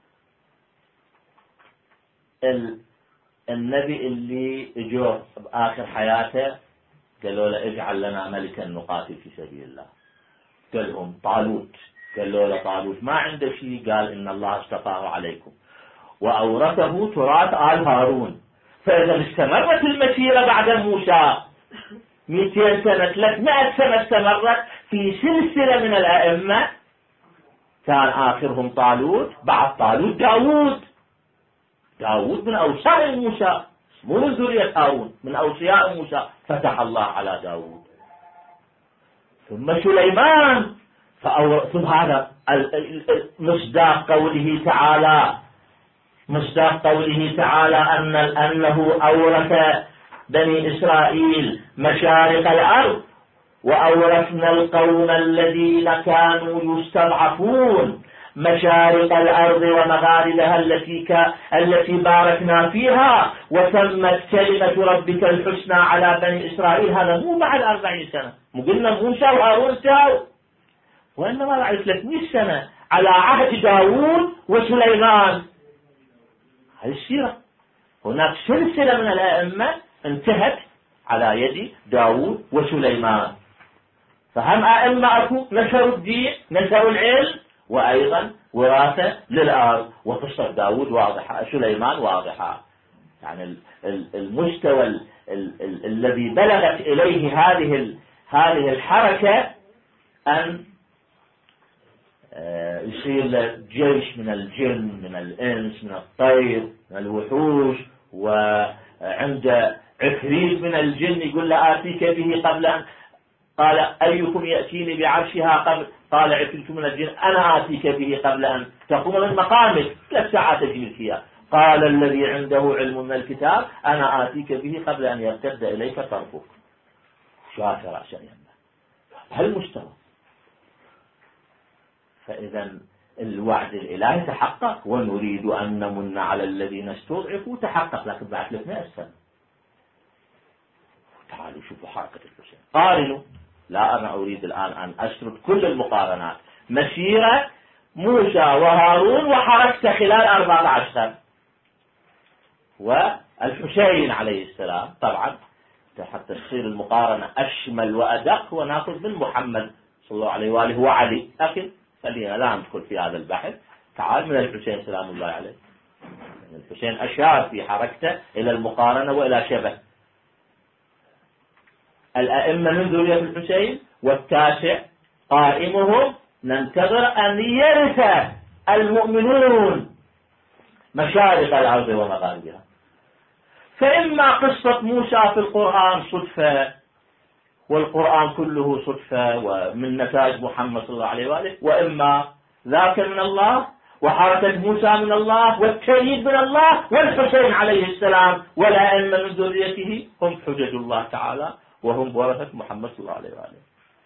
النبي اللي اجوا بآخر حياته قالوا له اجعل لنا ملكا نقاتل في سبيل الله. قال لهم طالوت. قالوا له طالوت ما عنده شيء، قال إن الله اصطفاه عليكم وأورثه تراث آل هارون. فإذا استمرت المسيرة بعد موسى مئتين سنة ثلاثمائة سنة استمرت في سلسلة من الأئمة، كان آخرهم طالوت، بعد طالوت داود. داود من أوصاء موسى، مو من ذرية هارون، من أوصياء موسى، فتح الله على داود. ثم سليمان، ثم هذا مصداق قوله تعالى مصداق قوله تعالى أن أنه أورث بني إسرائيل مشارق الأرض وأورثنا القوم الذين كانوا يستضعفون مشارق الأرض ومغاربها التي ك... التي باركنا فيها وتمت كلمة ربك الحسنى على بني إسرائيل. هذا مو بعد أربعين سنة، مو قلنا موسى وهارون انتهوا، وإنما بعد ثلاثمائة سنة على عهد داوود وسليمان. هذه السيرة. هناك سلسلة من الأئمة انتهت على يد داوود وسليمان، فهم أئمة أكو نشروا الدين، نشروا العلم، وأيضا وراثة للأرض. وقصة داود واضحة، سليمان واضحة. يعني المستوى ال ال ال الذي بلغت إليه هذه هذه الحركة أن يصير جيش من الجن، من الإنس، من الطير، من الوحوش، وعند عفريت من الجن يقول له آتيك به قبل أن قال أيكم يأتيني بعرشها قبل قال عفريت من الجن أنا آتيك به قبل أن تقوم من مقامك، ثلاث ساعات تجي فيها. قال الذي عنده علم من الكتاب أنا آتيك به قبل أن يرتد إليك طرفك. شاف رأسا يمه هالمستوى. فإذا الوعد الإلهي تحقق، ونريد أن نمن على الذين استضعفوا تحقق، لكن بعد ثلاثمائة سنة. تعالوا شوفوا حركة الحسين، قارنوا. لا أنا أريد الآن أن أسرد كل المقارنات، مسيرة موسى وهارون وحركته خلال أربعة عشر سنة، والحسين عليه السلام. طبعا حتى تصير المقارنة أشمل وأدق ونأخذ من محمد صلى الله عليه وآله وعلي، لكن خلينا لا ندخل في هذا البحث. تعال من الحسين سلام الله عليه. الحسين أشار في حركته إلى المقارنة وإلى شبه الأئمة من ذرية الحسين، والتاسع قائمهم ننتظر أن يرث المؤمنون مشارق الأرض ومغاربها. فإما قصة موسى في القرآن صدفة، والقرآن كله صدفة ومن نتاج محمد صلى الله عليه وآله، وإما ذاك من الله، وحركة موسى من الله، والتأييد من الله، والحسين عليه السلام والأئمة من ذريته هم حجج الله تعالى، وهم ورثة محمد صلى الله عليه وآله.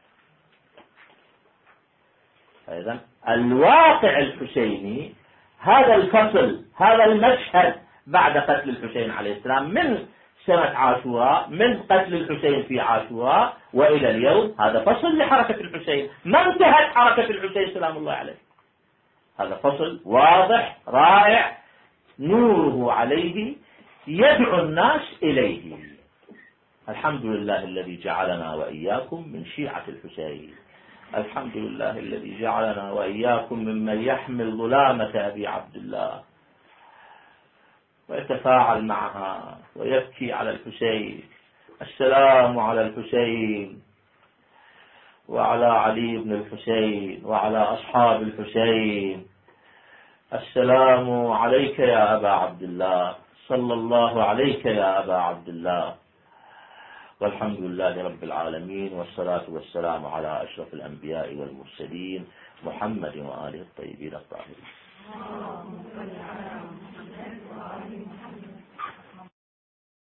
فإذا الواقع الحسيني هذا الفصل، هذا المشهد بعد قتل الحسين عليه السلام من سنة عاشوراء، من قتل الحسين في عاشوراء وإلى اليوم، هذا فصل لحركة الحسين، ما انتهت حركة الحسين سلام الله عليه. هذا فصل واضح رائع نوره عليه يدعو الناس إليه. الحمد لله الذي جعلنا وإياكم من شيعة الحسين. الحمد لله الذي جعلنا وإياكم ممن يحمل ظلامة أبي عبد الله ويتفاعل معها ويبكي على الحسين. السلام على الحسين وعلى علي بن الحسين وعلى أصحاب الحسين. السلام عليك يا أبا عبد الله، صلى الله عليك يا أبا عبد الله. والحمد لله رب العالمين، والصلاة والسلام على أشرف الأنبياء والمرسلين محمد وآله الطيبين الطاهرين.